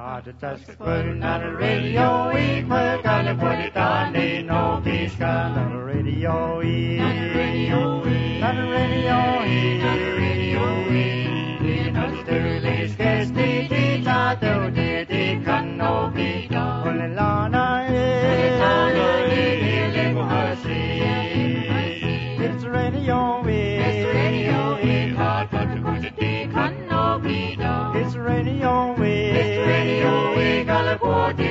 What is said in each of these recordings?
Put it on the radio, we put it on the no peace on the radio, on the radio, on the radio, on the radio, on the Sterling's guest, the teacher, the can no be done. Only Lana is it's radio, it's radio, hard but to put it can no be done. It's radio, California,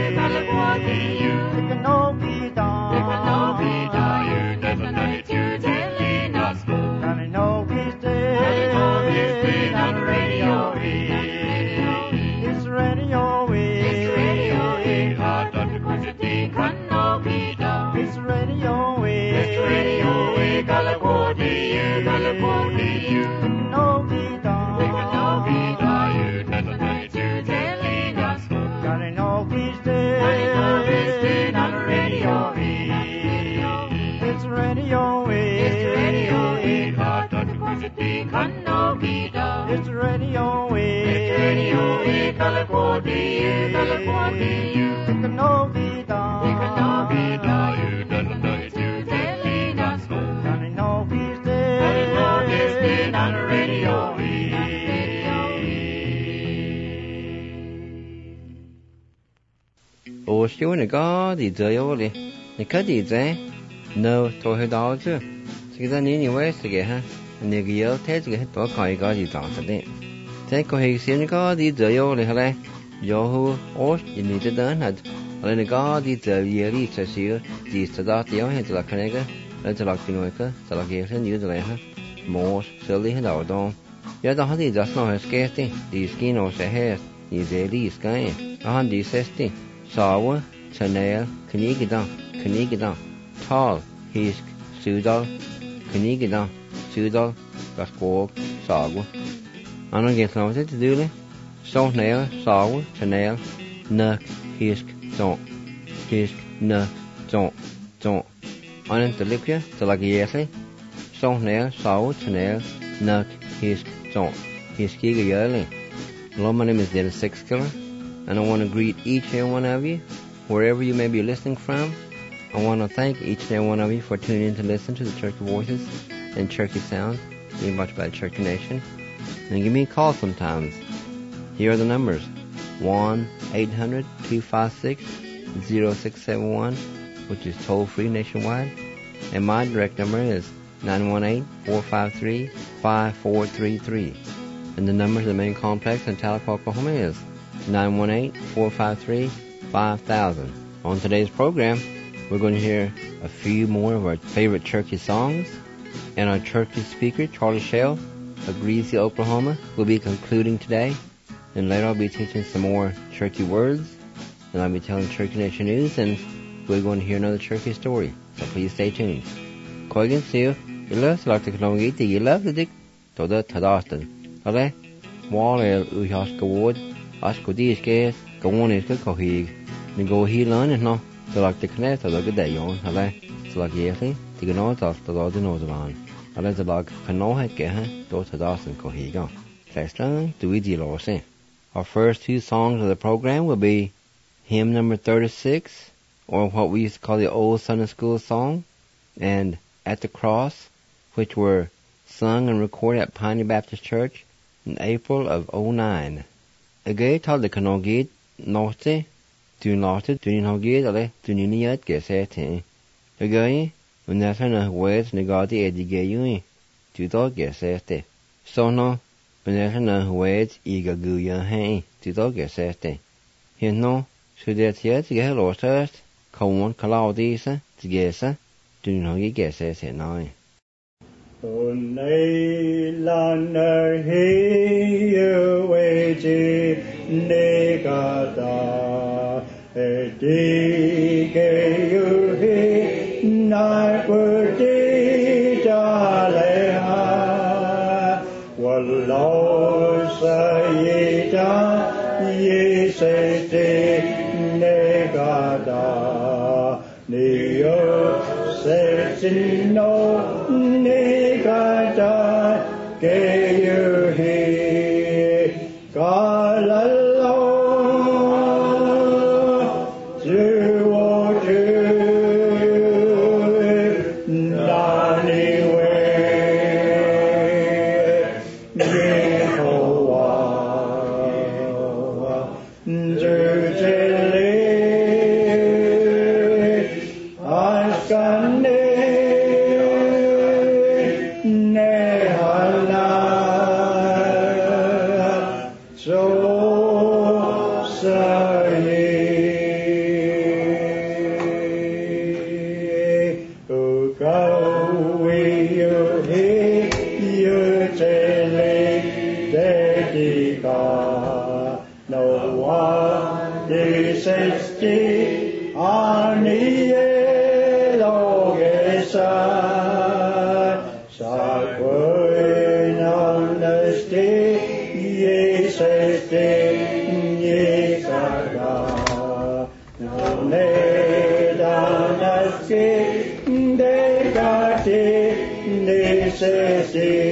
it can no be done. It can no be done. You never know it, you telling us more. And I know he's dead. On the radio, it's radio, it's radio, hard not to put it can no be done. It's radio, California, it can no be done. It can no be done. You never know it, you telling us more. I know he's dead. On the radio, it's radio, hard not to put it can no be done. It's radio, California, it can no be done. It can no be done. You never know it, you telling us more. I know he's dead. On the radio, Ô siêu này có gì chơi vô đi, này có gì chơi, no tôi hơi đau chứ, chỉ là ní nhiều vậy cái ha, này cái yếu thế cái tôi coi có gì đau thật đấy, thế có hay xem có gì chơi vô đi hả đây, vô hu ô gì này tới đến hả, rồi này có gì chơi gì đi chơi xíu, gì sẽ đó tiêu hay là cái này cái, rồi sẽ là cái này cái, sẽ là cái thế như thế này ha, mua xử lý hết đầu đó, giờ đó thì just nó hết cái đi skin nó sẽ hết, gì dễ đi cái, đó đi sẽ Sawa, Chanel, Knigidan, Tal, Hisk, Sudal, Knigidan, Sudal, Gaskog, Sawa. I'm going to get something to do it. Sonel, Sawa, Chanel, Nuck, Hisk, Nuck, Don't. I'm going to live here till I get it. Sonel, Sawa, Chanel, Nuck, Hisk, Don't. Hiskiga Yerling. Hello, my name is Dennis Sixkiller. And I want to greet each and every one of you, wherever you may be listening from. I want to thank each and every one of you for tuning in to listen to the Church Voices and Churchy Sound, being watched by the Churchy Nation. And give me a call sometimes. Here are the numbers: 1-800-256-0671, which is toll-free nationwide. And my direct number is 918-453-5433. And the number to the main complex in Tahlequah, Oklahoma is 918-453-5000. On today's program, we're going to hear a few more of our favorite churchy songs, and our churchy speaker, Charlie Shell of Greasy, Oklahoma, will be concluding today. And later I'll be teaching some more churchy words, and I'll be telling Churchy Nation news, and we're going to hear another churchy story. So please stay tuned. Koigan siu, you love to like the Kalongiti, you love the dick, to the Tadastan. Okay? Wall Uhas Gaward. As có đi cái công này cái cầu hì mình go hì lớn này nó từ là cái này từ là cái đại yon hả đây từ là cái gì thì cái nó từ đó đến nó rồi hả đây từ là cái nó hay cái ha đó từ đó sinh cầu hì con first one tụi gì lo xem. Our first two songs of the program will be hymn number 36, or what we used to call the old Sunday school song, and At the Cross, which were sung and recorded at Piney Baptist Church in April of 2009. Again, told the canogate note to note to nogate ale to niat ke sete. Again, when that na words negati edigayui to dog ke sete. So no, when that na words igaguya hey to dog ke sete. Here no, should that yet get lost first, come on calaudisa to gesa to nogi ke sete nine. Only lander here wage negada edige you he night would daleha wallo sayida ye say negada neo say no Get you here, God alone, Vetica, no one desesti, anie logesa, sacque non esti, yesesti, yesaga, non edan esti, decati, necesti,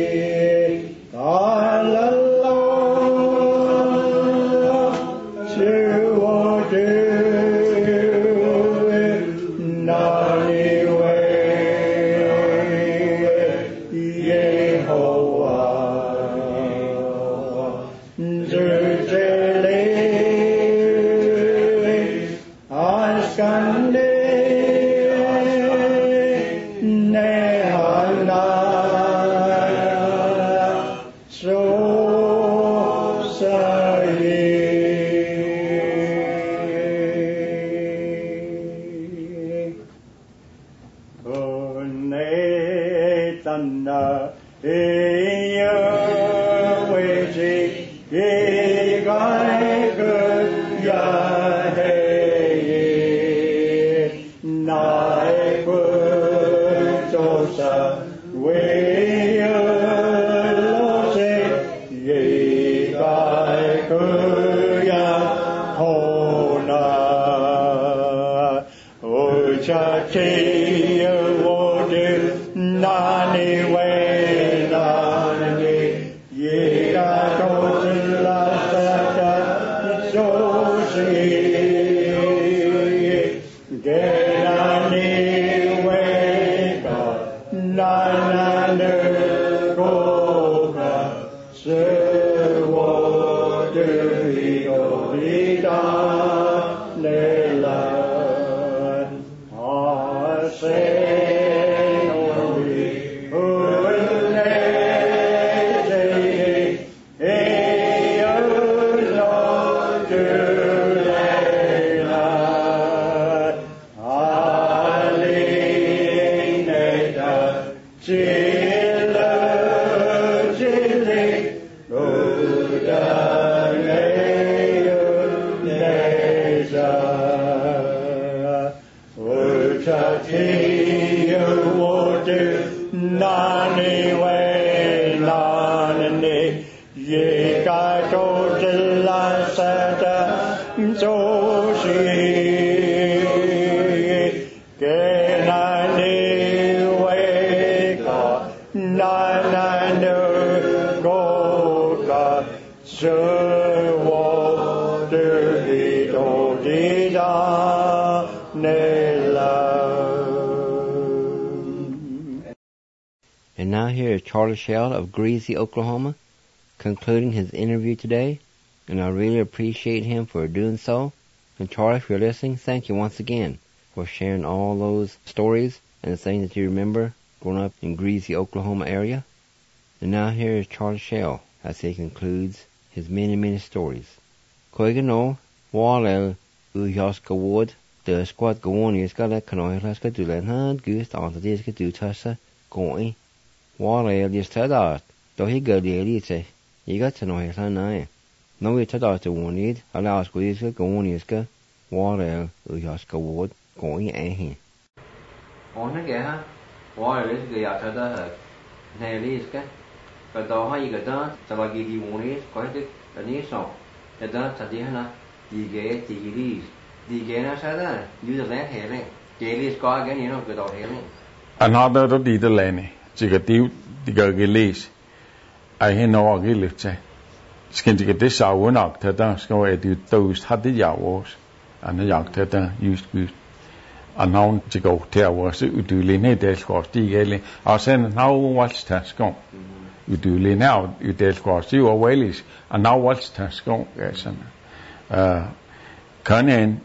And now here is Charlie Shell of Greasy, Oklahoma, concluding his interview today, and I really appreciate him for doing so. And Charlie, if you're listening, thank you once again for sharing all those stories and the things that you remember growing up in Greasy, Oklahoma area. And now here is Charlie Shell as he concludes his many, many stories. Koigano, Wallel, Uyoska Wood, the squad going is got a canoilaska to Lenhard, Gust, on the disk to Tassa, going. Wallel is Tadat, though he got the elite, he got to know his eye. No way Tadat to one need, allows Guiska, going is got Wallel, Uyoska Wood, going a him. On again, Wallel is the Yatada, Neliska, but though how you got done, Sabagi one is quite a near song. The dance at the Hana, the gay, the leaves. The Gana Sada, use the land hailing. Gaily is got again, you know, without hailing. Another of the Lane, Chigative, the Gurgilis. I hear no Agilif. Skin to get this hour one up, Tata, go at you those had the Yawas, and the Yak Tata used good. And now to go tell was it do Lene Del Squash, the Gaily. I'll send now watch task go. You do Lene out, you Del Squash, you are Wales, and now watch task go, yes, and Canin.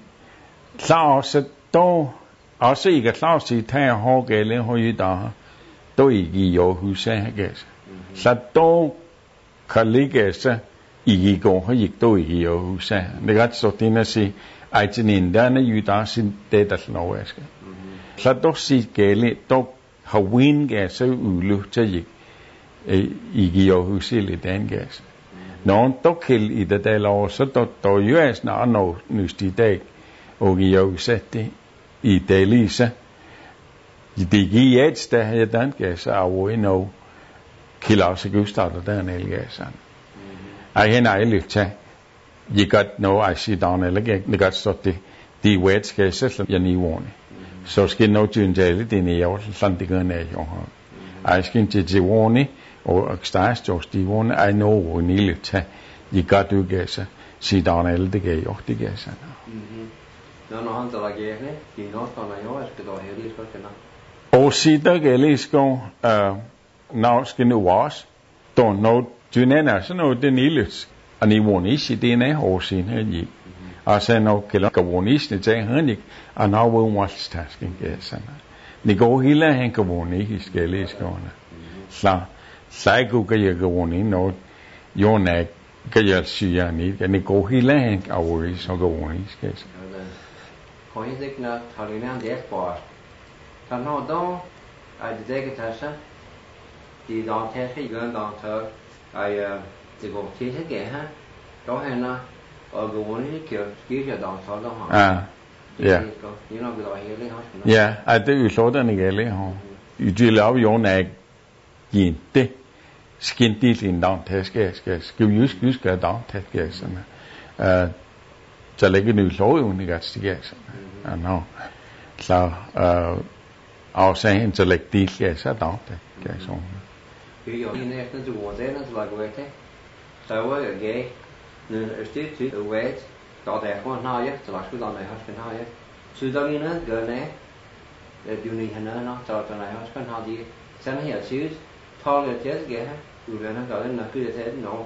Klaus då også ikke Klaus i tager hårgælde høje der då ikke jo huset gas så då kan ligge så i går har ikke då ikke jo huset det ret så det at sige ejtinin der er jo der sin det der snøvæske så då sig gælde då har win gas så ulu til ikke jo huset lidt den gas non tokkil i det der så to US na no nysti dag og jo sætte i det lise det givet der her den gas og no killer så gustarter der nel gas I hen I live til you got no I sit down eller det got så det de wets gas så jeg ni warne så skal no junjale det ne jo sådan det gør nej jo I skal til warne og stars just de warne I know we need til you got to gas sit down eller det gør jo det gas no han der gerne de nok kommer jo skal der heldig så kan og sitter gælisko now skal nu was don't know junena så nu det nilis ani wonis det ne hosin hen asa no kala wonis ne tage hen and now we watch tasking gæsana ni går hele hen wonis gæliskoene så gå kan woni no jona kan jeg sige ni går hele hen wonis og wonis gæs Kan jeg ikke nok tage en det på kan nå då at det kan tage sig de der tage sig gør der tage det går til sig her då henne og gå ind i kø skidt der tage der ja det nok det hele har ja at det er sådan ikke ha i de lav jo næg det skintigt ind der skal vi skal der tage sådan så lægger nu lov ikke at stige no så afsagen så lægger de så der det så vi jo næsten til hvor det er så godt så var jeg gay nu er det til wait der er når jeg så skal der med har når jeg så der er gør det du ni han når så der er skal har de sådan her synes tåler det gay du vil nok gøre nok det til nå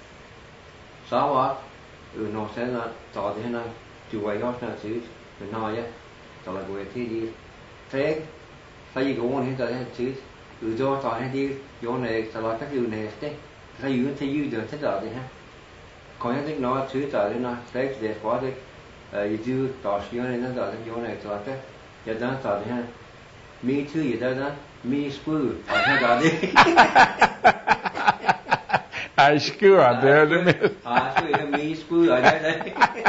så var når så der det her du var jo også synes men når jeg så der går til de tre phải go on hết rồi chứ từ cho tao hay đi vô này tao nói các điều này thế thấy dữ được thế rồi thì ha còn những cái nó chứ tao thì nó đấy để có đấy chứ tao xíu này nó rồi vô này tao cái giờ đó tao thì ha mi chứ gì đó mi school tao đó đi I school ở đây đấy mi school ở đây đấy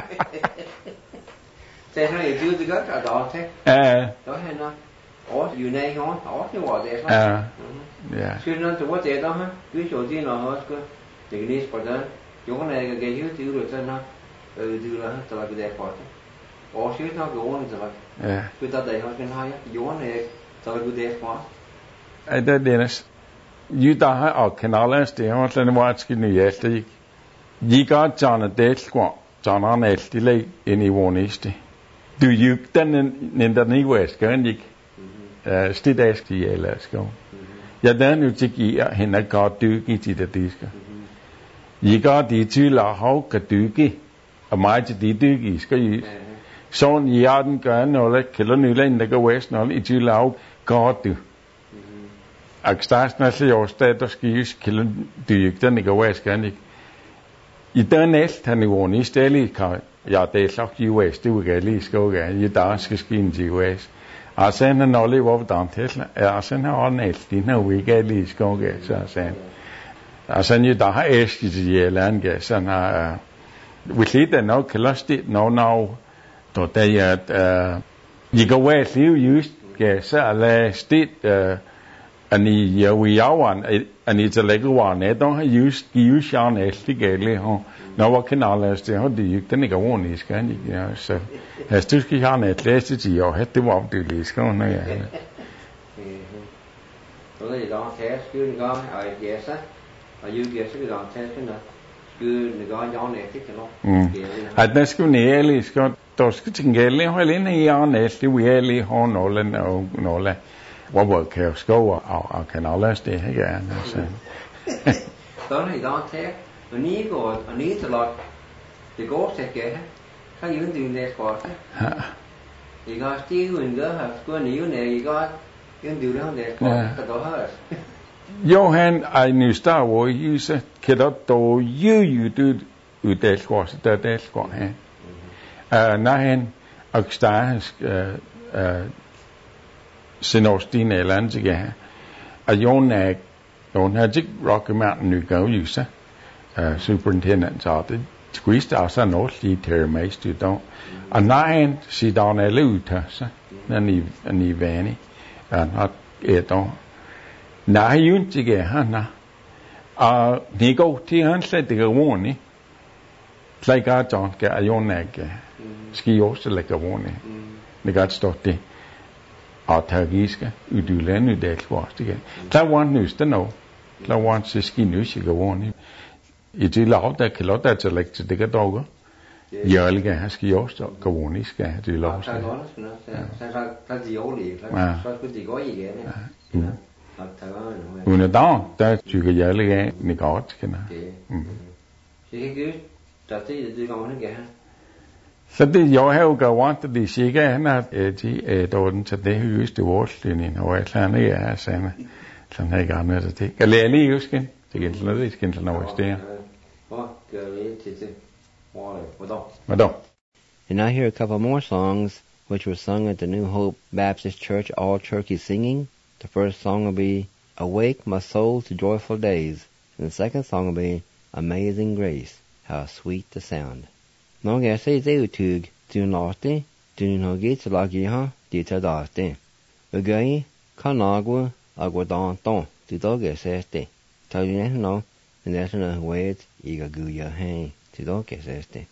thế hay chứ thì có đó thế đó hay nó you này không thì what đấy yeah chứ nó thì what đấy đó ha ví dụ như là hết cái thì đi sport đó chỗ này cái gì thứ rồi nó từ là từ là cái đẹp quá chứ nó cái one từ là người ta đấy họ cái hai chỗ này từ là cái đẹp quá det Dennis you da har og kanaler det har sådan noget skal nu efter I godt John det squat John han er stille ind i voniste du you den der ikke var skal ikke stidaski eller skal jeg der nu til give hende godt dykke til det disker I godt de til at have kan dykke og mig til de dykke skal I sådan I den gør noget kalder nyland der går vest noget I til at have godt du Akstasna se ostat og skis kilden dyk den ikke var skal ikke I den næste han jo i stedet kan ja det er så US det vil lige skal I der skal skin til US og sen han alle var der til sen har han næste når vi kan lige skal så sen og sen I der har æsk i land sådan har vi lige den nok klastigt no då der I går US lige just så la sted ani vi ani til lægge varne der har just sjæren æstig gale ha når var kanaler det har de den ikke ordentlig skal ikke ja så hast du skal have net læse til og det var det lige skal nå ja så det der kan skulle gå og ja så og you get så der kan det skulle gå jo net ikke nå at der skulle næle skal der skal tænke gale har lige i net det vi lige har nogle hvor var kan skove og kanaler det her gerne så så det der kan og ni går og ni til lot det går til at kan jo ikke det godt I går stige en gør har skulle ni jo nej I går en dyr det det godt har Johan I knew Star Wars you said kan der do you do det godt det godt her han og stars Sinostin eller andet og Jon har ikke Rocky Mountain nu gør jo så superintendent sa det squeezed out sa no li ter mais du don a nine si down a luta sa ni vani not eto na yun tige hana ni go ti han slet det woni tlaika John ke ayonek ski også lægger woni det godt står det autagiska udulen udelt was det der want news the no der want se ski news ikke woni i det lav der kan lade til lægge til det kan dog jørlige han skal også gå woni skal det lav så så de årlige så skulle de gå igen under der tykker jørlige ni godt kan det kan det kommer ikke her. Så det jeg har jo gået til det sikkert han har de dården til det højeste vortlinjen og jeg klarer ikke er sådan her gamle det. Kan lære lige huske det kan sådan noget skal sådan noget der. And now here are a couple more songs which were sung at the New Hope Baptist Church All Turkey Singing. The first song will be Awake My Soul to Joyful Days and the second song will be Amazing Grace. How sweet the sound. Nog er sig det utug, du narte, du nogi til lagi ha, dit er darte. Ugai, kanagua, aguadanton, du dog er sete. Tag du næsten nå, men er sådan noget wet, iga guya hei, du dog er sete.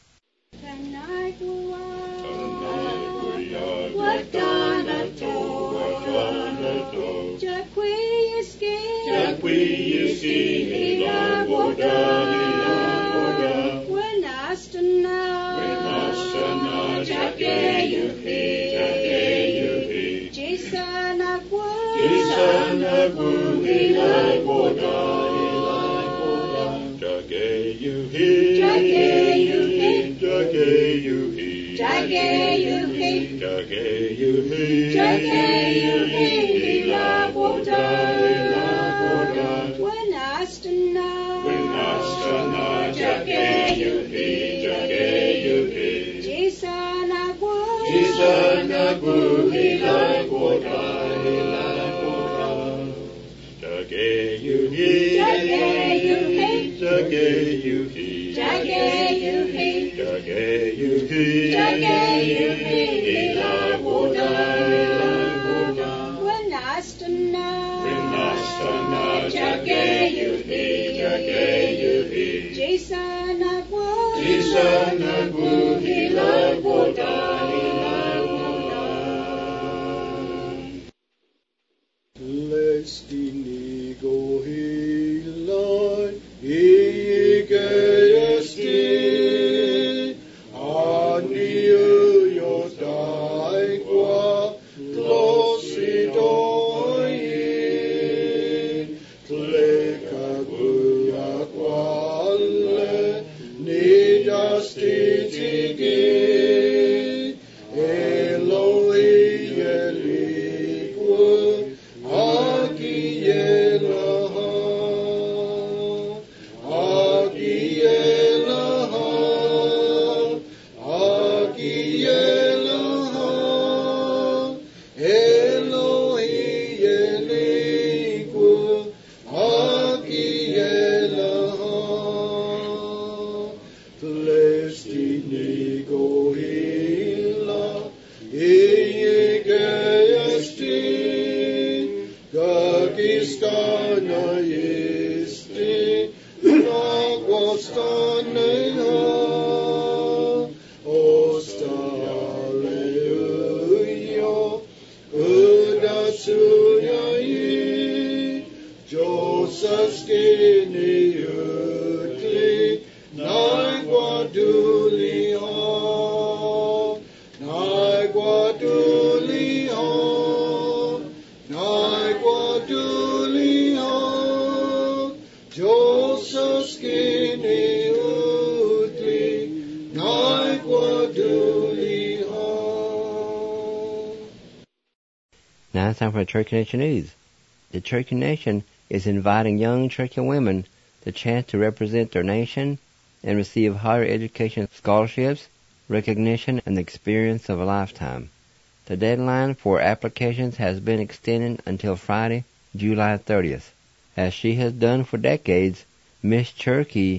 Now it's time for Turkey Nation News. The Turkey Nation is inviting young Turkey women the chance to represent their nation and receive higher education scholarships, recognition, and the experience of a lifetime. The deadline for applications has been extended until Friday, July 30th. As she has done for decades, Miss Turkey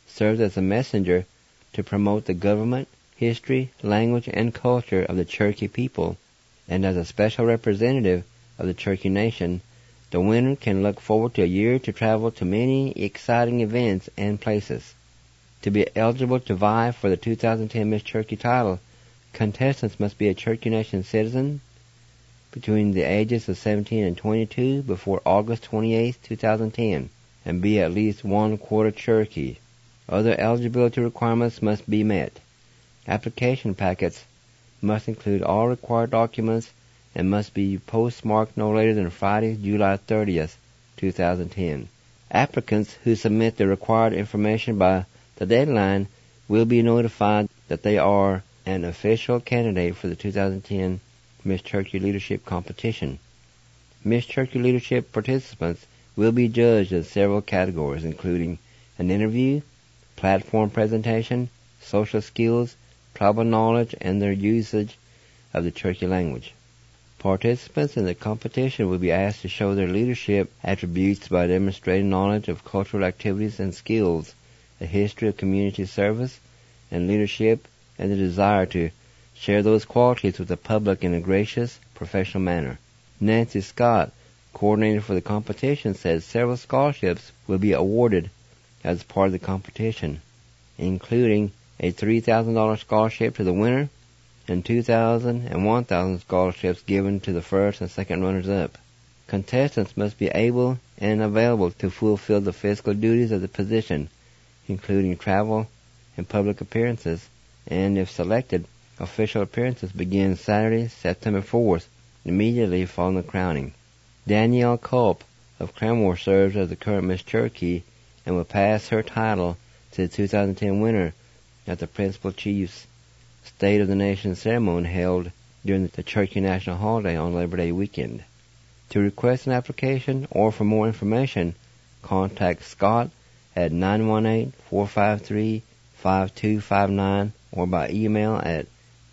serves as a messenger to promote the government, history, language, and culture of the Cherokee people, and as a special representative of the Cherokee Nation, the winner can look forward to a year to travel to many exciting events and places. To be eligible to vie for the 2010 Miss Cherokee title, contestants must be a Cherokee Nation citizen between the ages of 17 and 22 before August 28, 2010, and be at least 1/4 Cherokee. Other eligibility requirements must be met. Application packets must include all required documents and must be postmarked no later than Friday, July 30th, 2010. Applicants who submit the required information by the deadline will be notified that they are an official candidate for the 2010 Miss Cherokee Leadership Competition. Miss Cherokee Leadership participants will be judged in several categories, including an interview, platform presentation, social skills, tribal knowledge, and their usage of the Cherokee language. Participants in the competition will be asked to show their leadership attributes by demonstrating knowledge of cultural activities and skills, a history of community service and leadership, and the desire to share those qualities with the public in a gracious, professional manner. Nancy Scott, coordinator for the competition, says several scholarships will be awarded as part of the competition, including a $3,000 scholarship to the winner and $2,000 and $1,000 scholarships given to the first and second runners-up. Contestants must be able and available to fulfill the physical duties of the position, including travel and public appearances, and if selected, official appearances begin Saturday, September 4th, immediately following the crowning. Danielle Culp of Claremore serves as the current Miss Cherokee and will pass her title to the 2010 winner at the Principal Chief's State of the Nation ceremony held during the Cherokee National Holiday on Labor Day weekend. To request an application or for more information, contact Scott at 918-453-5259 or by email at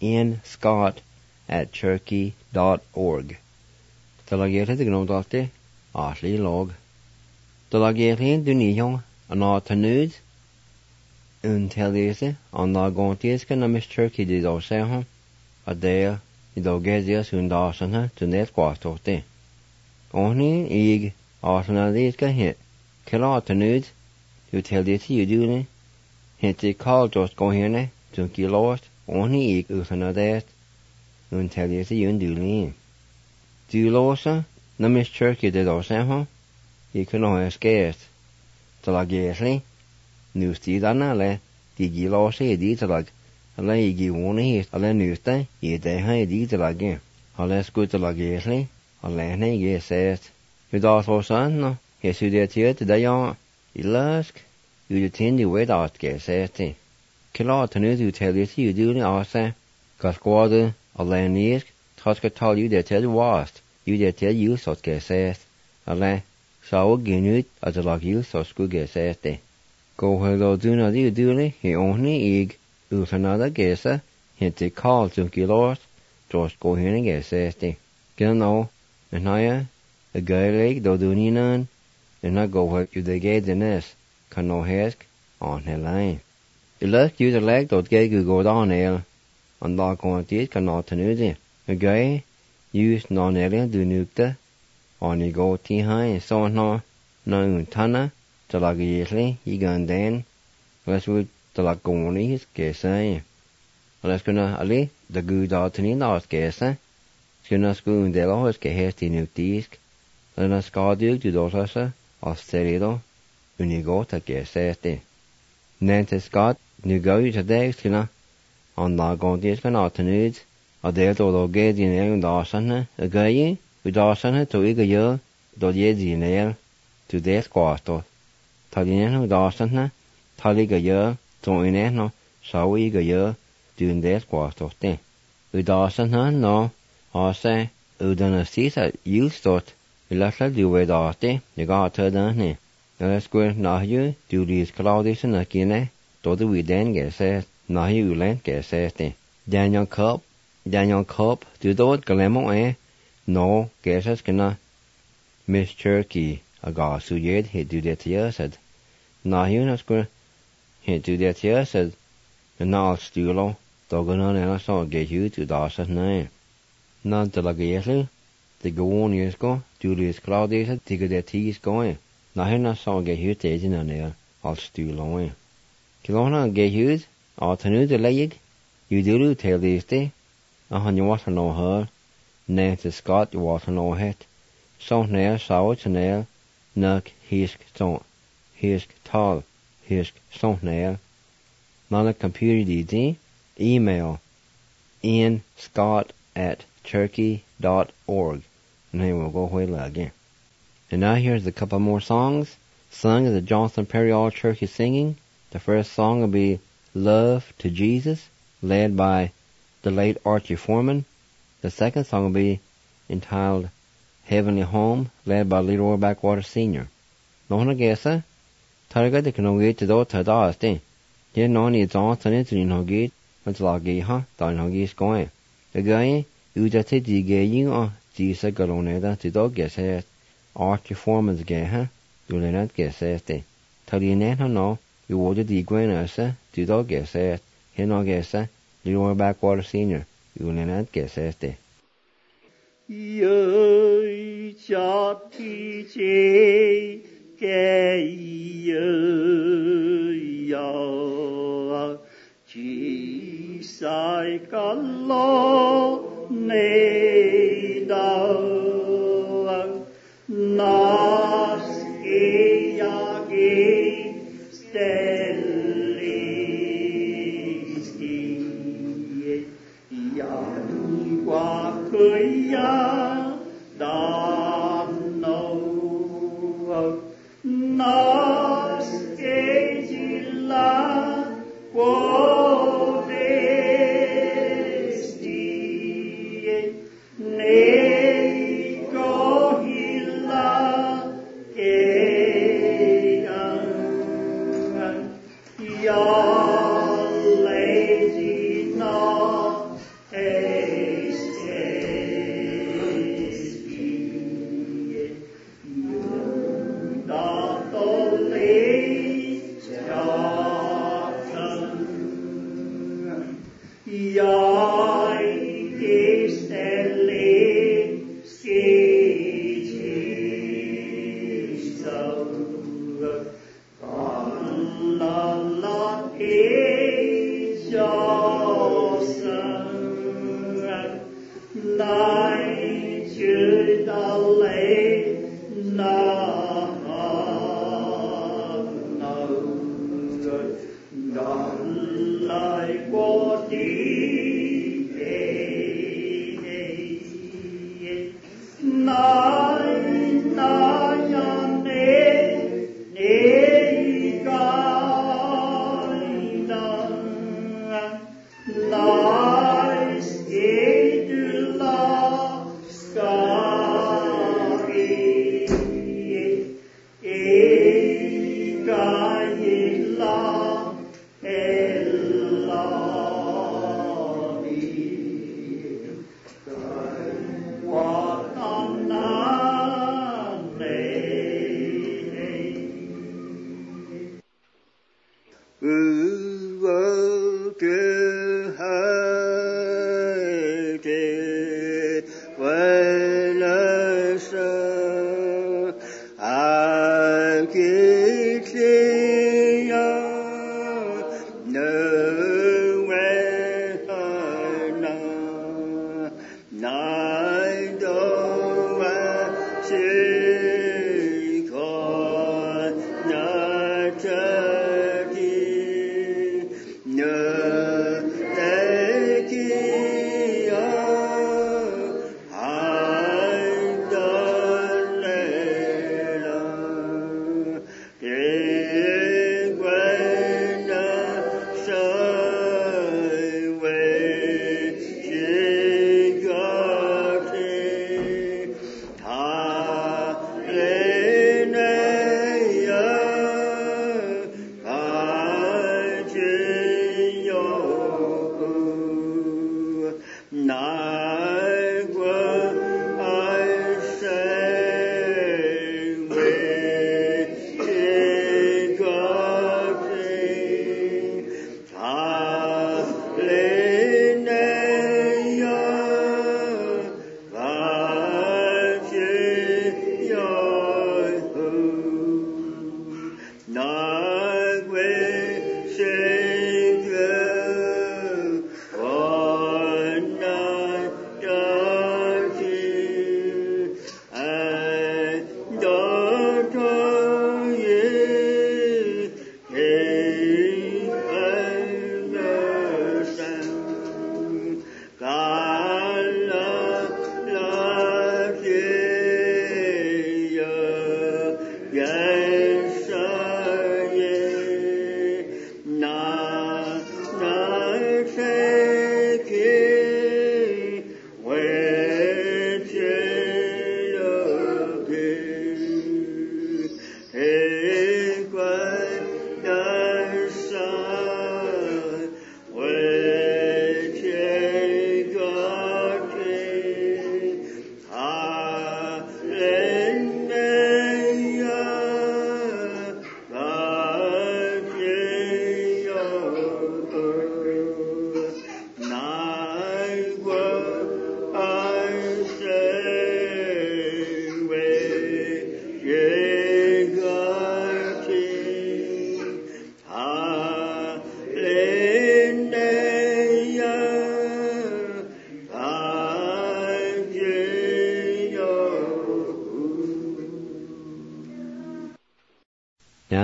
nscott@cherokee.org. Dalagéthe de gnódalta átlí log. Dalagéthe duníhong an átanuid Untelise an lágóntíosca na Miss Cherokee de dóséhon a déal I dógézias undásanna tu net guátóta. Óhní ig ásanadíosca hit Kilátanuid Utelise udúna hinti call just góhirne tunki lost óhní ig usanadéast Untelise undúlín. Dúlósa na Miss Cherokee de dóséhon I canóes gést Dalagéthe Nústí anna le digi lása I dítalag a le igi wóna hít a le nústa I déha I dítalagi a le scuta lagétli a lehna I gésést Udátósa no Jesu de tíot dayan I lask Udatindi wed át gésésti Kilátanud utelisi udúni ása gasgwáda a le nísk tascatal udated wást udated úsot gésést a le sáwa ginút a dalag úsot scu gésésti Góhil dúna dúli I óhní ig úsanada gésa hinti call tunki lost dros góhirna gésésti. Gan ó, naya a gailig dúnínan na góhil udagédanis can nóhésk an helain. I lech udaleg gégu gódán él an lágóntís can nátanúdi. A gai ús nánélia dúnúkta an I gó tíhain sóna na untana Dalagétli I gandén les would dalagónis gésa. Les gona ali da gúdátani nás gésa skuna skún delohos ge hesti nútísk lena skádúg dúdótasa astérido unigóta gésésti. Nente Scott nu gáú a déag skuna an lágóntís gan átanúd a déldó gédín él undásanna a gáí udásanna tó iga jöl do gédín él tú dél guástot. Talín dásanna talí go jöl tó iné no sáí go jöl dún dél guástóti. Udásanna no ása udana sísa jústot I lechla dúvé dáti I gáta dáni. Escuir náhiú dúlís Claudísa na gine dóda uidén gésést náhiú ulén gésésti. Daniel Culp dúdód galemo no gésas gana Miss Cherokee a gásújéd hé dúdétiásad. Náhiún ascuir He do that here says the now stulo dogon and so get you to das name. None to like yesu the go on years go Julius Claudius to get their teas going. Now here not so get you days in there all stulo. Kilona get you all to new the leg you do tell these day. On you want to know her. Nay to Scott you want to know het. So nair sour to nail nuck hisk don't hisk tall hisk so nail. None computer DD email ianscott@turkey.org and then we'll go away again. And now here's a couple more songs sung at the Johnson Perry All Turkey Singing. The first song will be Love to Jesus, led by the late Archie Foreman. The second song will be entitled Heavenly Home, led by Leroy Backwater Sr. Nona Gessa, Targa de Canoe to do Tadaste. Here non is on Sunday in Hogate, until I gay, down Hogate's going. The guy, you just said the gay or Jesus Galoneda to dog guess it. Archie Foreman's gay, you let not guess it. Tell you no, you ordered the Gwenasa to dog guess it. Here no guess it. Leroy Backwater Sr. You let not guess it.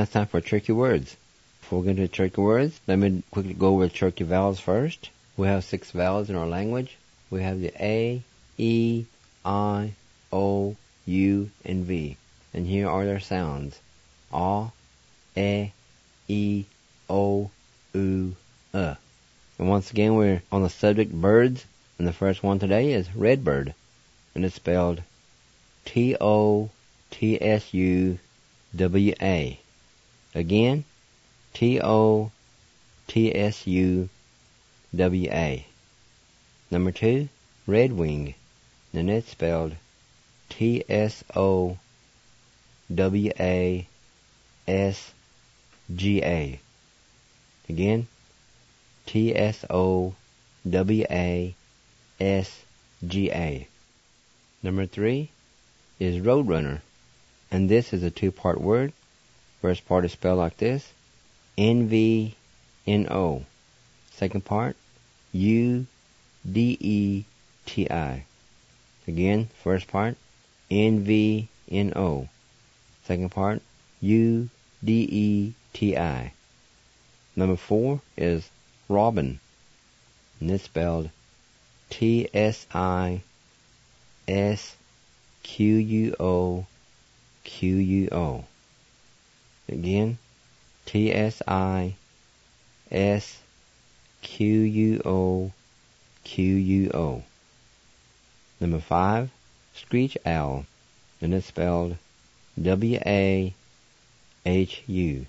it's time for Cherokee words. Before we get into Cherokee words, let me quickly go over Cherokee vowels first. We have 6 vowels in our language. We have the A, E, I, O, U, and V. And here are their sounds. A, E, O, U, And once again, we're on the subject birds. And the first one today is redbird. And it's spelled T-O-T-S-U-W-A. Again, T-O-T-S-U-W-A. Number 2, redwing. And it's spelled T-S-O-W-A-S-G-A. Again, T-S-O-W-A-S-G-A. Number 3 is roadrunner. And this is a 2-part word. First part is spelled like this. N-V-N-O. Second part, U-D-E-T-I. Again, first part, N-V-N-O. Second part, U-D-E-T-I. Number 4 is robin. And it's spelled T-S-I-S-Q-U-O-Q-U-O. Again, T-S-I-S-Q-U-O-Q-U-O. Number 5, screech owl. And it's spelled W-A-H-U.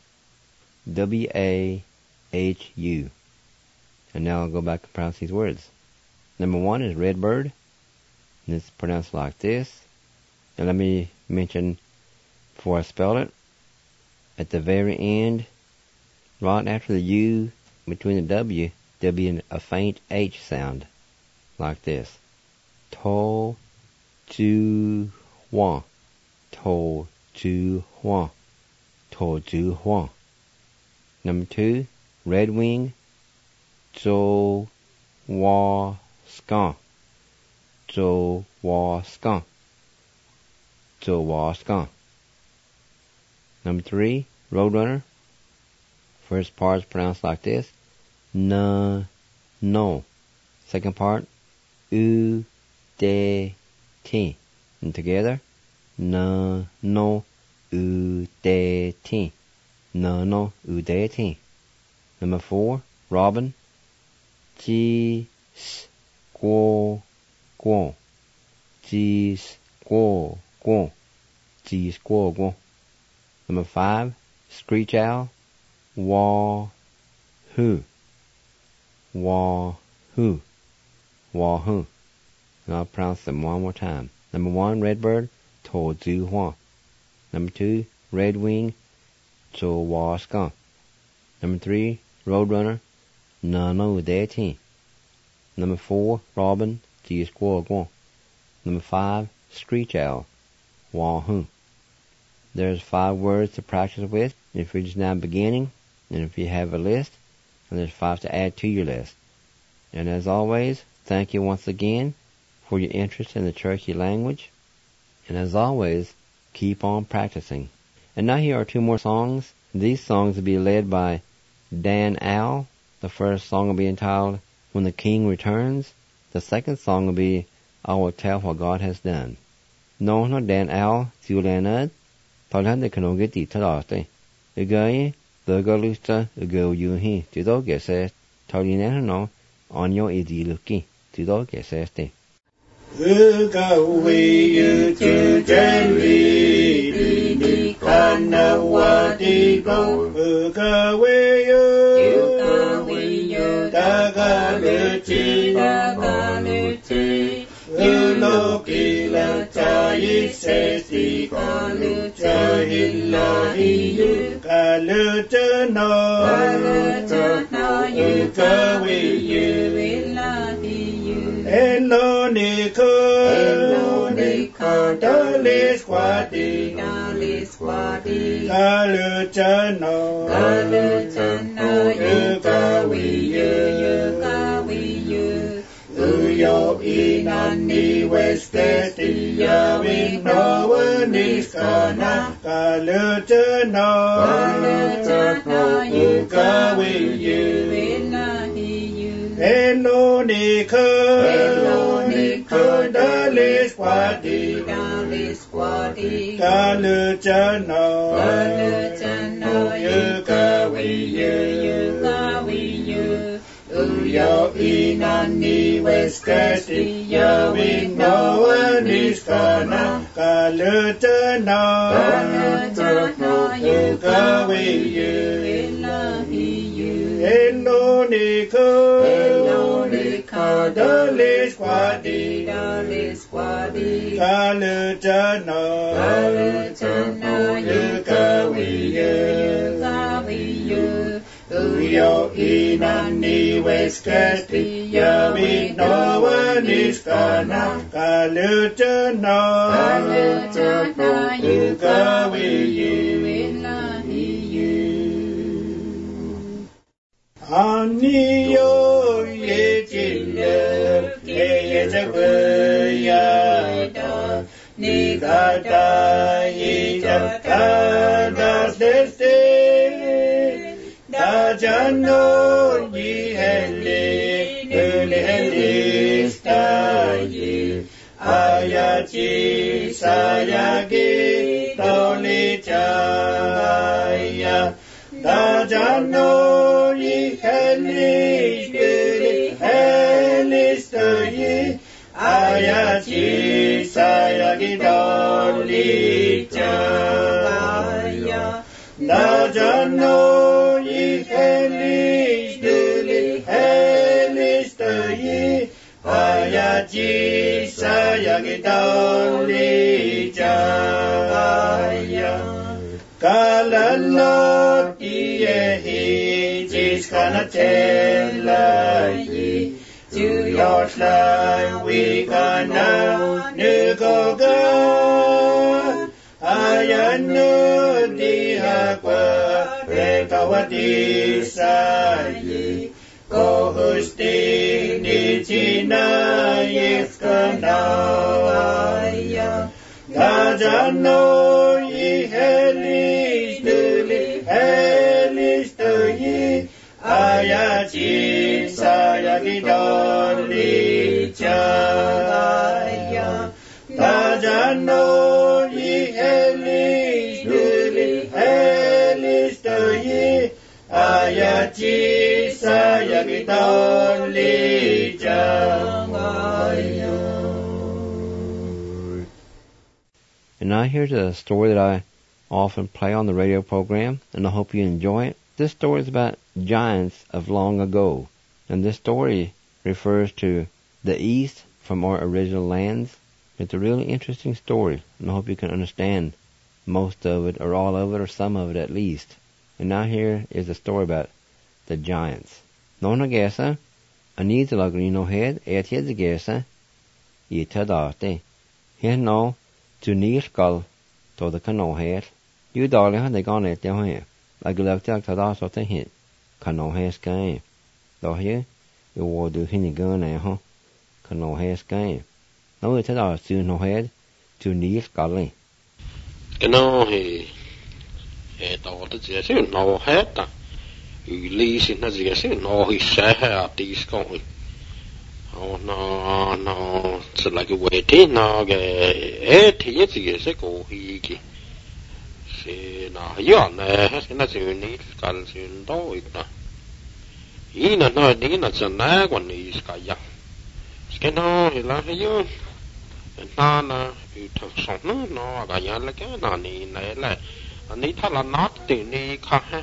W-A-H-U. And now I'll go back and pronounce these words. Number 1 is redbird. And it's pronounced like this. And let me mention, before I spell it, at the very end, right after the U, between the W, there'll be a faint H sound, like this. To, ju, hua. To, ju, hua. To, ju, hua. Number 2, redwing. Jo, wa, ska. Jo, wa, ska. Jo, wa, ska. Number 3, roadrunner. First part is pronounced like this. No. Second part, u, de, ti. And together, no, u, de, ti. No, u, de, ti. Number 4, robin. Ji, squaw, guo. Ji, squaw, guo. Ji, squaw, guo. Number 5, screech owl. Wah-hoo. Wah-hoo. Wah-hoo. And I'll pronounce them one more time. Number 1, redbird. To-ju-hua. Number 2, redwing. Jo-wa-ska. Number 3, roadrunner. No-de-ti. Number 4, robin. Ji-squaw-guo. Number 5, screech owl. Wah-hoo. There's 5 words to practice with if you're just now beginning, and if you have a list, and there's 5 to add to your list. And as always, thank you once again for your interest in the Cherokee language. And as always, keep on practicing. And now here are 2 more songs. These songs will be led by Dan Owl. The first song will be entitled, When the King Returns. The second song will be, I Will Tell What God Has Done. No, Dan Owl, Zulanad. Palhande kanogeti talaste. Ugaye, the galusta, ugo yuhi, to do gesest, talinano, onyo idiluki, to do geseste. Ugawe you to Jenri, Nikana Wadigo, Ugawe you, Tagaluti, Ulokila Tayi Sesti, Kaluta Hilahi, Kaluta no, Ugawe you, Eloniko, Dalis Wadi, Kalutano, Ugawi you, Uyo inani Westesti, Yawin Noah. niskana kalutano ukawiyu eloniko daliswati kalutano ukawiyu Yo inani weskesti yo inoa niskana kalutano ukawiyu eloniko daliswati kalutano ukawiyu Yo inani weskesti yo inoa niskana kalutano ukawiyu Aniyo yechiller yechakuyada nikata yichakada deste Dajano yihele stayi ayachi sayagi tolichaya Dajano yihele stayi ayachi sayagi tolichaya Dajano Ayaji sayagidoli jaya Kalalo diyehi jiskanatelayi To your fly we gonna nugoga Ayanu dihakwa rekawati sayi Kohusti nichina yeskanaya Gajano yihelistoyi Ayachi sayagidoli chaya Gajano yihelistoyi Ayachi sayagidoli chaya And now here's a story that I often play on the radio program, and I hope you enjoy it. This story is about giants of long ago, and this story refers to the east from our original lands. It's a really interesting story, and I hope you can understand most of it, or all of it, or some of it at least. And now here is a story about the giants. Nona gesa, anita lagrino head, etia the gesa, itadate. Here no, to near skull, to the cano head. You darling had they gone at their hair. Like left out to us or to hit. Cano hair sky. Though here, you will do hinny gun eh, huh? Cano hair sky. No, it's at our soon no head, to near scully. Cano he. Daughter just no head. You leasing as you say, no, he said at these going. Oh, no, it's like a waiting now, 8 years ago, he say, now, you're not you need skulls in do it. In a no, it's a nag one is Kaya. Skinno, he laughed at you. And Nana, you took some, no, I got young again, I need a not to need Kaha.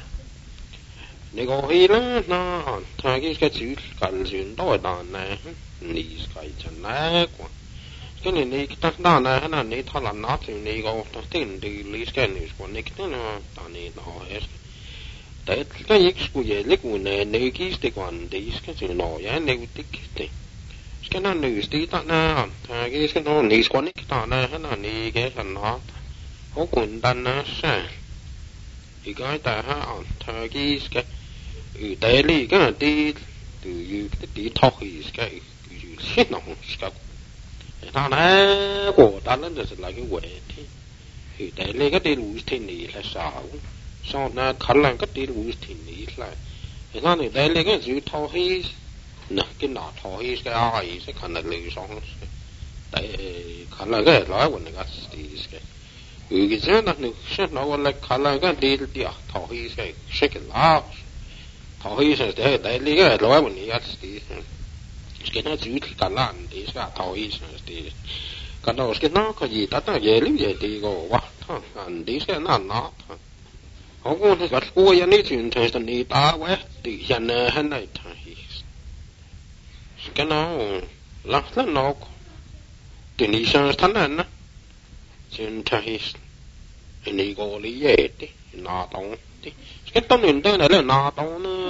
Nego here, no, Turkish gets you skulls in do it on there. These guys are nag one. Skinny Nick down and I need to not in Nego to thin the least candies for Nick dinner. I need no hair. That guy squeal liquid and Nicky stick one, these cats you know, and they would take it. Skin on news, did that now. Turkish can only squanick down and I need get a knot. Open done, sir. You got that on Turkish get you daily gonna did. Do you the talk is gay? You sit on scout. And on that, that's like a waiting. thì đại lệ cái đi lùi thì nỉ là sao sau na khăn là cái đi lùi thì nỉ là thì nó thì đại lệ cái chữ thọ hi nè cái nọ thọ hi cái ai sẽ khăn là lùi xong tại khăn là cái nói của người ta cái cái gì đó nó sẽ nói là khăn là cái đi đi thọ hi sẽ cái lá thọ hi sẽ đại lệ cái nói của người ta cái nó chữ khăn là đi sẽ thọ hi sẽ cái đó cái nó cái gì đó nó dễ lắm dễ đi go quá anh đi sẽ nó họ cũng thấy cái cô anh ấy chuyện thời gian đi ta quá thì hiện hôm nay thấy cái nó lắm lắm nó thì đi sang thằng anh á chuyện thấy anh ấy go lý dễ đi nó tông đi cái tông nhìn tới này là nó tông nữa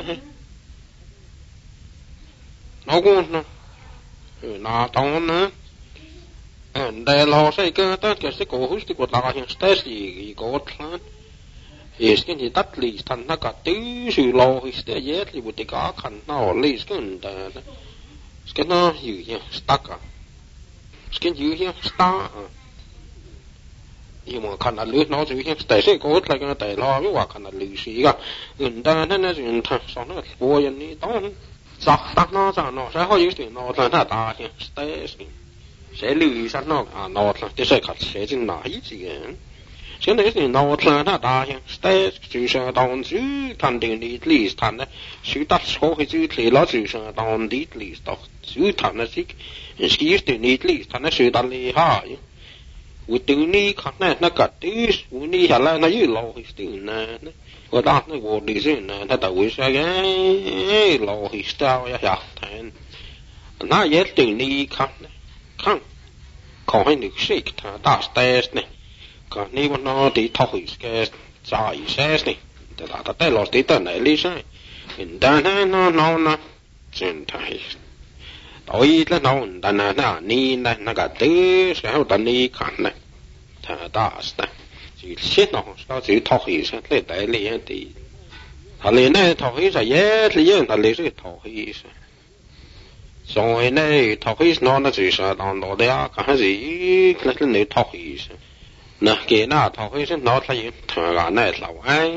nó cũng nó tông nữa đây là sai cái tất cả sự cố hữu sự cố tạo hiện tại gì có plan, cái gì tắt lì thành nó cả tứ sự lo thì sẽ dễ thì một cái khăn nó lì cái nó gì nhỉ stuck à cái gì nhỉ stuck nhưng mà khăn là lưỡi nó gì nhỉ tại sao có lại cái tại lo cái quả khăn là lưỡi gì cả người ta nó chuyện thật sao nó vô nhân đi đó sao tắt nó sẽ có những chuyện nó là ta nhỉ sẽ lưu ý sang nó nó là cái sẽ khắc sẽ chính là ý gì cái này thì nó là nó ta nhỉ sẽ chữ sang đòn chữ thành định lý lý thành đấy chữ đặt số cái chữ thì nó chữ sang đòn lý lý đó chữ thành là chữ định lý thành là chữ đặt lý ha với từ lý khắc này nó cả từ lý là nó như lâu cái từ này cái đó nó vô lý gì này nó tạo ra cái lâu cái sao ya thành nó dễ từ lý khắc khănขอให้นึกสิกถ้าตาสเตสเนี่ยก็นี่วันนอที่ทอยสเกสจ่ายเซสเนี่ยแต่แต่หลอดที่ตั้งไหนลิใช่เห็นด้านนั้นน้องนะเช่นไทยต่อยแล้วน้องด้านนั้นนี่นะนักตื้อเสียตอนนี้ขันนะถ้าตาสนะจีเช็ดน้องก็จีทอยสเลยแต่เลี้ยงตีถ้าเลี้ยงเนี่ยทอยสเยอะเลี้ยงถ้าเลี้ยงทอยส所以呢，头一那那就是当到的啊，看是那是你头一是，那给那头一是拿出来，他个那老外，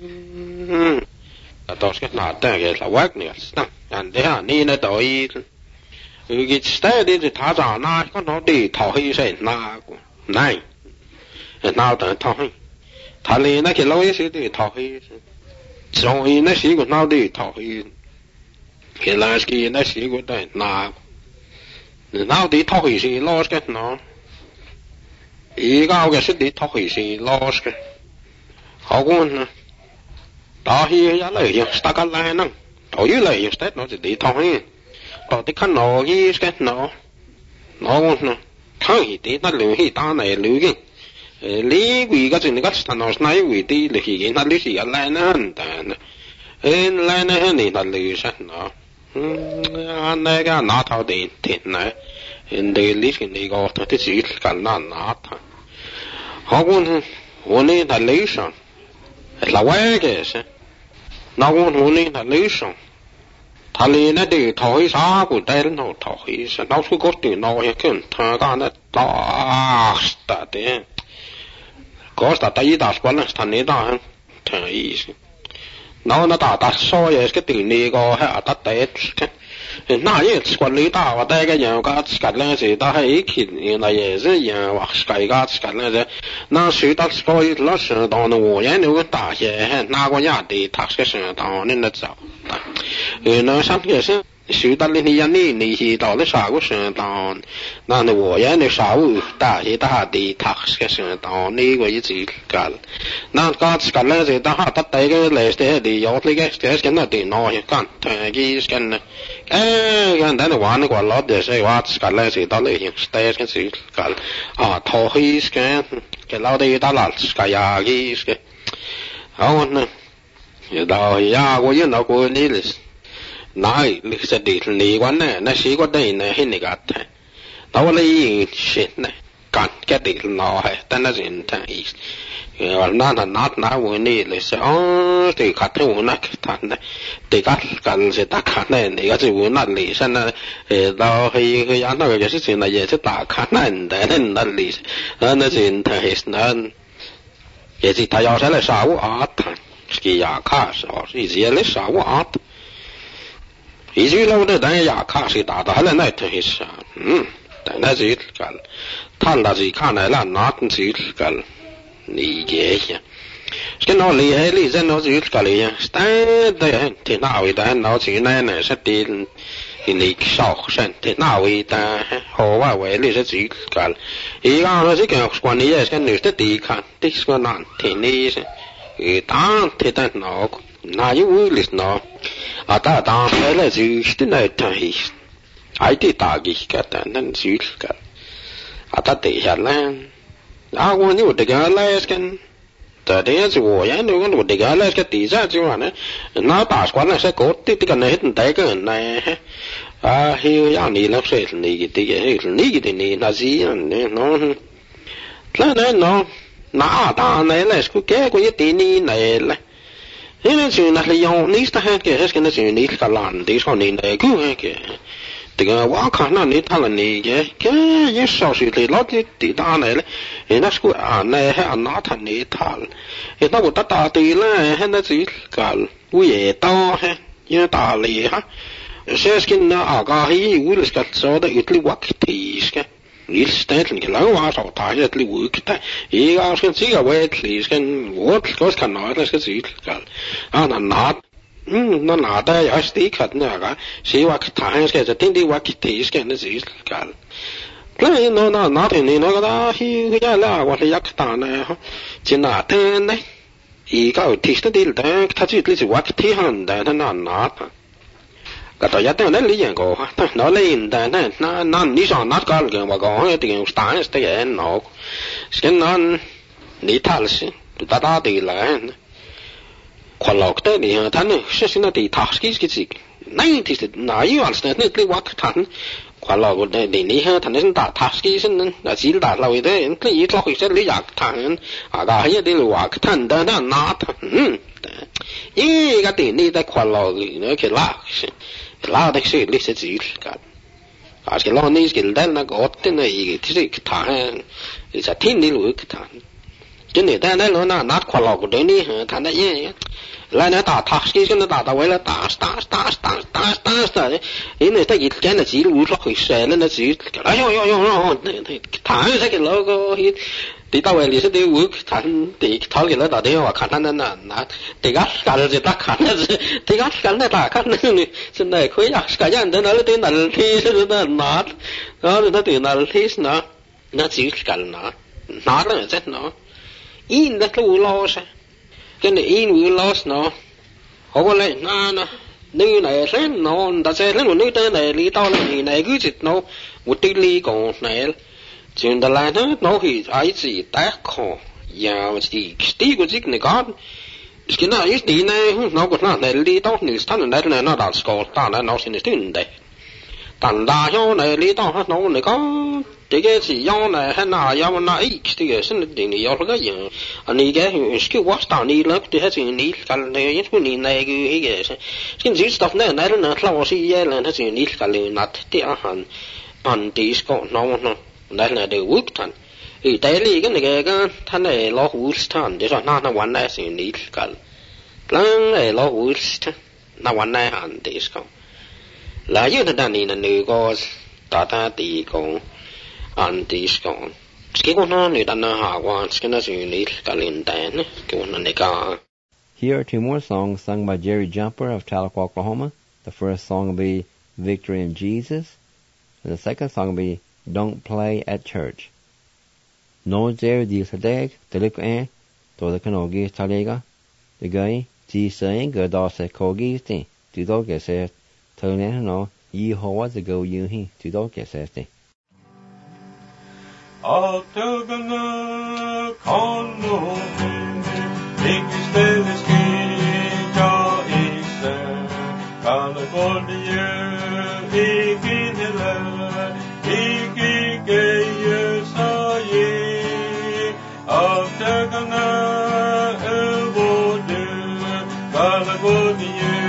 到时拿带给老外呢，那人家啊，你那头一，个带的是他长那个拿的头一是那个，那，那等头一，他连那个老一是的头一是，所以那是个拿的头一。cái là cái này sĩ của đây là nào đi thọ hỷ sĩ lo cái nó ý cao cái sự đi thọ hỷ sĩ lo cái họ cũng đó hi giá lời những ta cái này năng đối với lời những tết nó chỉ đi thọ hỷ đó thì khăn nó hi cái nó cũng thằng hỷ tí nó lười hỷ ta này lười cái lý vì cái chuyện cái nó nói vì đi lười hỷ nó lười hỷ lại nó hẳn lại nó hẳn thì nó lười sao nó này cái nát thao điện tiền này, để lý cái này có thể chỉ cái nát họ cũng muốn là lý sang, là vậy cái gì, nó cũng muốn là lý sang, thà lý này để thổi sao cũng đây nó thổi, nó cứ có tiền nó cái thằng cái này đó, ta đấy, có ta thấy ta quan là thằng này đó, thằng ý nó ta so với cái tiền này có hay ta tết cái nãy giờ quản lý ta và đây cái nhà cái này gì ta hay khi này giờ gì nhà hoặc cái này gì nó sử ta coi nó sử dụng nó vô nhà nếu ta sẽ na qua nhà thì thật sẽ sử dụng nên là sao nó sắp cái gì sử ta lên nhà này thì đó là sao cái sử dụng nó vô nhà nếu sao ta thì ta thì thật sẽ sử dụng này cái gì cái nó cái này gì ta ha ta đây cái này sẽ thì có cái này thì nó cái cái này cái này nó玩过了的是话cái này thì ta lấy cái cái gì cái thọ hi cái lao đi ta là cái ya cái không nè đó ya của những nó của đi là này lịch sử đi lý quan này nó sĩ quan đây này hình này cái đó là gì chuyện này cái đi nó hay ta nó chuyện thay nó là nát của này là sẽ thì khát theo nó thằng này thì cái sẽ ta khát này thì cái gì nó lý sinh này đó thì anh nói cái chuyện này sẽ ta khát này để nên nó lý nó chuyện thay nó gì ta giờ sẽ là sao át cái nhà khác sao cái gì là sao át ý chí lâu đó đang nhà khác thì ta đã là này thì sao但那是个，他那是看来了，那是个理解呀。cái nó lý hay lý dân nó chỉ cái lý ya, tại thì nào vậy ta nó chỉ này sẽ tiền thì lý sau sen thì nào vậy ta họว่าvậy lý sẽ chỉ cái, ý nó chỉ cái quan lý cái nữ sẽ đi看，这个难thì lý sẽ, ta thì ta nó na yêu lý nó, ta phải là chỉ cái này thôi. ai thì ta cái nên chỉ cái, ta thì là, quan như vậy cái là cái, tại đấy chứ tôi ya nếu con vậy cái là cái tí ra chứ mà nó ta quan là sẽ có tí cái này hiện tại cái này, hiểu ya này là sẽ này cái tí này là gì nó, là nó ta này là cái tí này là, thế nên chứ là dùng ní ta hay cái nó chứ ní cái làn tí sau này cứ cái thì cái quá khả năng này thằng là này cái những sau sự thì nó thì ta này là nó sẽ này hay nó thằng này thằng thì nó một ta thì là hay nó chỉ cả uế to hay như ta lì ha sẽ cái nó cái gì uế cái số đó ít quá thì cái ít cái lâu quá sau ta ít uế cái ý cái chỉ cái uế thì cái uế có cái nói là cái gì cái nó nó nada ya sti khat na ga si wa kha cái tin đi wa ki cái nó gì cái cái nó thì nó cái hi cái là wa le yak ta na chỉ na tên này ý cái thì cái đi là ta chỉ lấy wa ki han da nó cái đó ya tên lý giải của nó lên da nó ní sao nó cái mà có thì cái cái nó cái nó ní thal si ta thì là quan lộc đấy thì thằng này sẽ xin là thì tháo cái gì này thì nãy giờ là này cái vác thằng quan lộc đấy thì này thằng này đã tháo cái gì là chỉ đã lâu đấy cái gì đó sẽ lấy giặc thằng cái gì đấy là vác thằng đó là nát cái tiền này tại quan lộc nó cái lá đấy sẽ lấy cái gì cái cái lo này cái đấy là có tên này thì thằng sẽ thiên đi lùi cái thằng cái này ta nói nó nát quan lộc đấy này thằng đấy lại nó ta cái nó ta vậy là ta ý này ta cái này chỉ lùi ra khỏi xe lên nó chỉ thằng cái logo thì tao vậy thì đi uống thằng thì thằng cái nó ta đấy mà khăn nó thì gắt cả rồi ta khăn thì gắt cả nó ta khăn này trên này khối cả nhà nó nói tên là thì nó nát đó nó từ là thì nó chỉ cả nó là chết nó in nó lu lo sao cái này in lu lo nó họ có lại nó như này thế nó ta sẽ lấy một nơi tên này lý tao là gì này cứ dịch nó một tí lý còn này chuyện đó là nó thì ai gì tác khó và gì tí của dịch này có cái nào ít tí này nó có nó này lý tao này thằng này nó đã score ta là nó xin tiền đấy thằng đa số này lý tao nó này có cái gì do này hay nào do nó ít thì cái sinh tiền này do cái gì anh ấy cái watch tao đi lớp thì hết gì ní cái này những cái này cái gì stuff này nó lâu xí là hết gì ní cái này nát thì anh đi score nó đây là đều work thành thì đấy là cái này cái thằng này lo work thành để cho nóวันnày gì ní cái này lo work nóวันnày anh đi score là như thế này là người có ta thì còn anh đi score cái con nó người ta nó hạ quan cái nó gì ní cái liên đại cái con này cả. Here are two more songs sung by Jerry Jumper of Tahlequah, Oklahoma. The first song will be Victory in Jesus, and the second song will be Don't Play at Church. No Jerry di sadeg telik to the kanogi talega the guy di saying good se kogi ti to do get se turn no ye hoa the go you he to do get se ti Altugana kono English ja isen California ikinela ikike saye Altugana evode California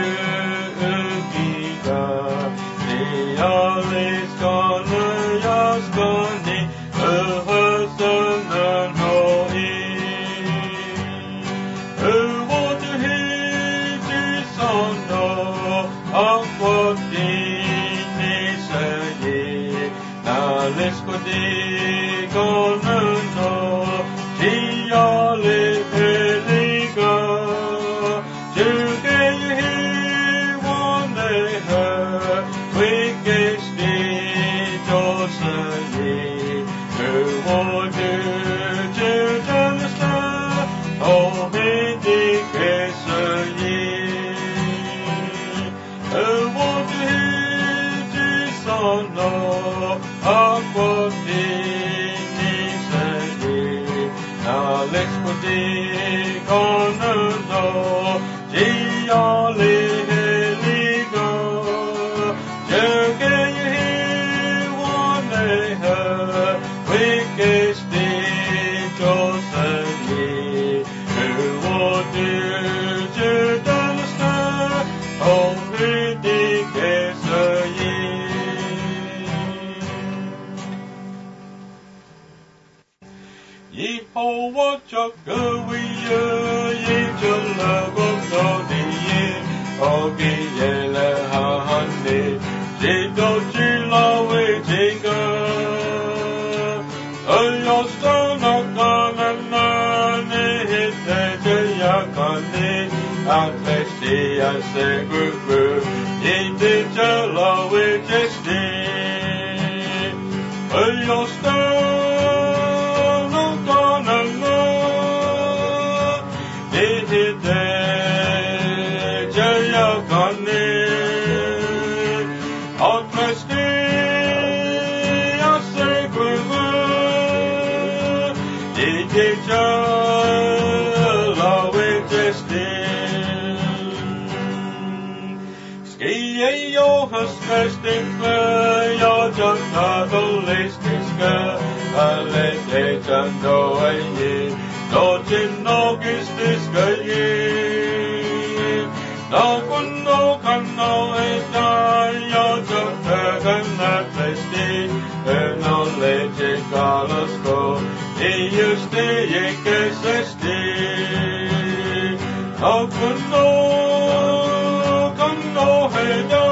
ikika the always gonna yaskani cuộc tình đi sợ gì nào lết cuộc đi con ơn nó chỉ do lệ thế lý cơ chứ cái hi vốn để hờ quý cái đi cho sợ gì cứ vô tư chứ chân sa ô hi đi cái sợ gì vô tư chỉ son nó cuộc tình đi sợ gì nào lết cuộc đi con ơn nó chỉ do lý cơ chờ cái hi vốn để hờ quý cái đi cho sợ gì cứ vô tư chứ đơn sơ không biết đi cái sợ gì Yehovah cho cơ vi ye cho là con đồ đi ye o ki ye là ha han đi chỉ đồ chỉ là về chỉ cơ yo sa na ne hete je ya kan ni atlesti ya se gu ye je la we just yo sa yo cho ta đâu lấy ska ale te chan do ai do chin no kis ska no kun no kan no eta yo cho ta kan na testi no le che kalos ko yuste ye que sesti no kun no kan no he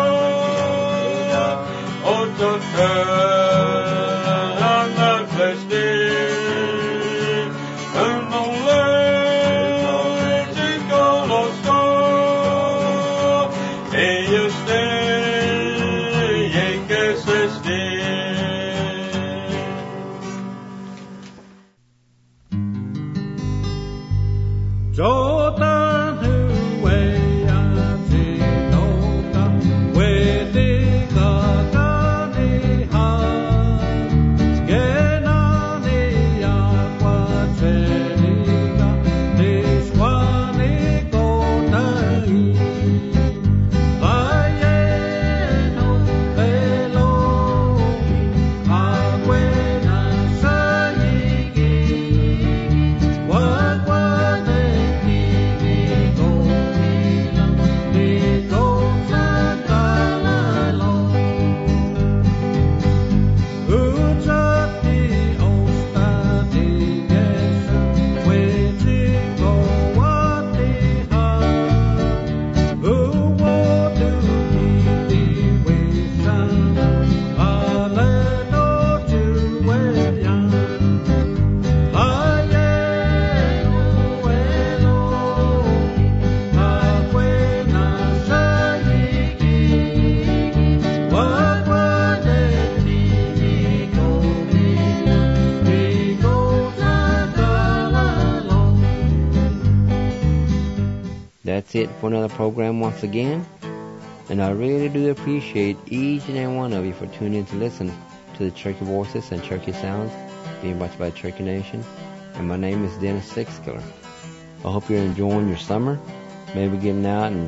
That's it for another program once again. And I really do appreciate each and every one of you for tuning in to listen to the Cherokee Voices and Cherokee Sounds being watched by Cherokee Nation. And my name is Dennis Sixkiller. I hope you're enjoying your summer. Maybe getting out and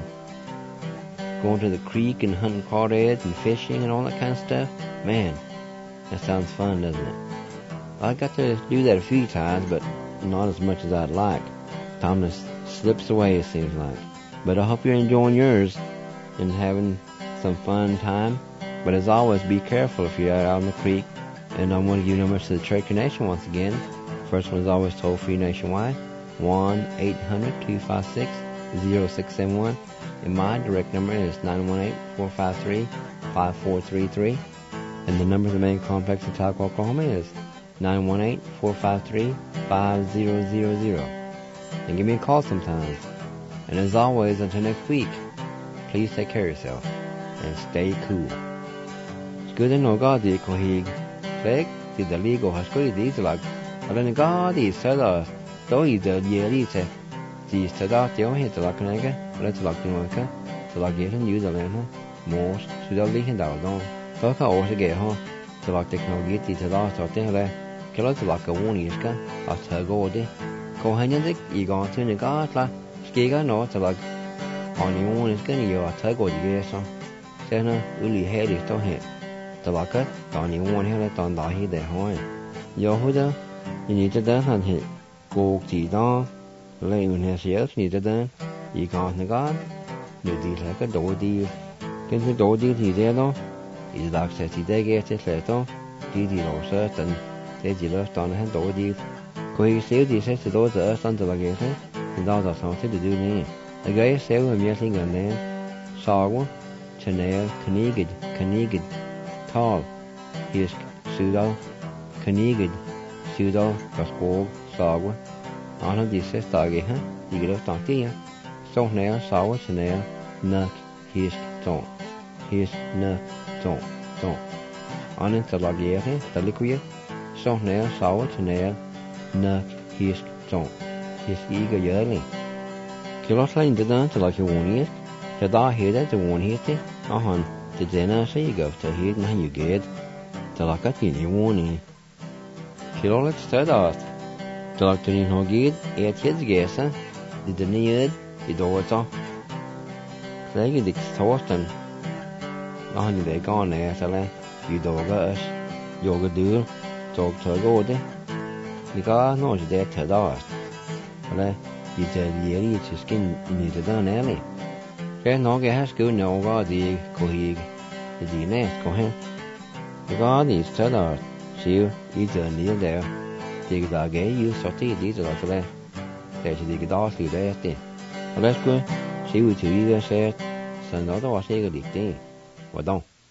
going to the creek and hunting crawdads and fishing and all that kind of stuff. Man, that sounds fun, doesn't it? I got to do that a few times, but not as much as I'd like. Time just slips away, it seems like. But I hope you're enjoying yours and having some fun time. But as always, be careful if you're out on the creek. And I want to give numbers to the Cherokee Nation once again. First one is always toll-free nationwide, 1-800-256-0671. And my direct number is 918-453-5433. And the number of the main complex in Tahlequah, Oklahoma is 918-453-5000. And give me a call sometime. And as always, until next week, please take care of yourself and stay cool. It's good to know God the Kohig. Flag the legal has good these like and God is said though is the yearly the said out the only the like nigga, let's like the worker, to like getting you the land most should have leaking down. Talk also get home to like technology to last or thing like kill to like a one is can after go day. Go hang it, you go to the God like skiga no to like on the one is going to you after go to get some. Then really head is to hit. The like it, on the one here at on the heat there home. Your hooder, you need to dance and hit. Go to down, lay when his ears need to dance. You can't negate. You did like a door deal. Can you door deal there though? Is like said they get it later. Did you know certain? They did left on the door deal. Could you see this as the door to us under the gate? And all that's something to do now. The guy said we're meeting and then Sawa, Chanel, Canigid, Tall, Hisk, Pseudo, Canigid, Pseudo, Gaspog, Sawa. On a this doggy, huh? You get left on here. So now, Sawa, Chanel, Nuck, Hisk, Don't. Hisk, Nuck, Don't. On into the lagere, the liquid. So now, Sawa, Chanel, Nuck, Hisk, Don't. Hisk, eager yearly. Kill us line to dance like you want it. The dog here that the one here, the dinner say you go to here and you get the like a tiny warning. Kill all it stirred out. The like to know good, 8 kids guess, the need, the daughter. They get exhausted. On they gone there, so you dog us, yoga do, talk to go there. You got no there to dust. You tell the to skin in the done early. Cái nó cái hát cứ nhau có gì cô hi cái gì nè cô hen cái có gì sẽ là xíu ý giờ ní để thì cái cái yêu sở thích đi rồi cái này để chỉ cái đó thì đấy tiền và let's go xíu chữ ý sẽ sản đó sẽ cái gì tiền hoạt động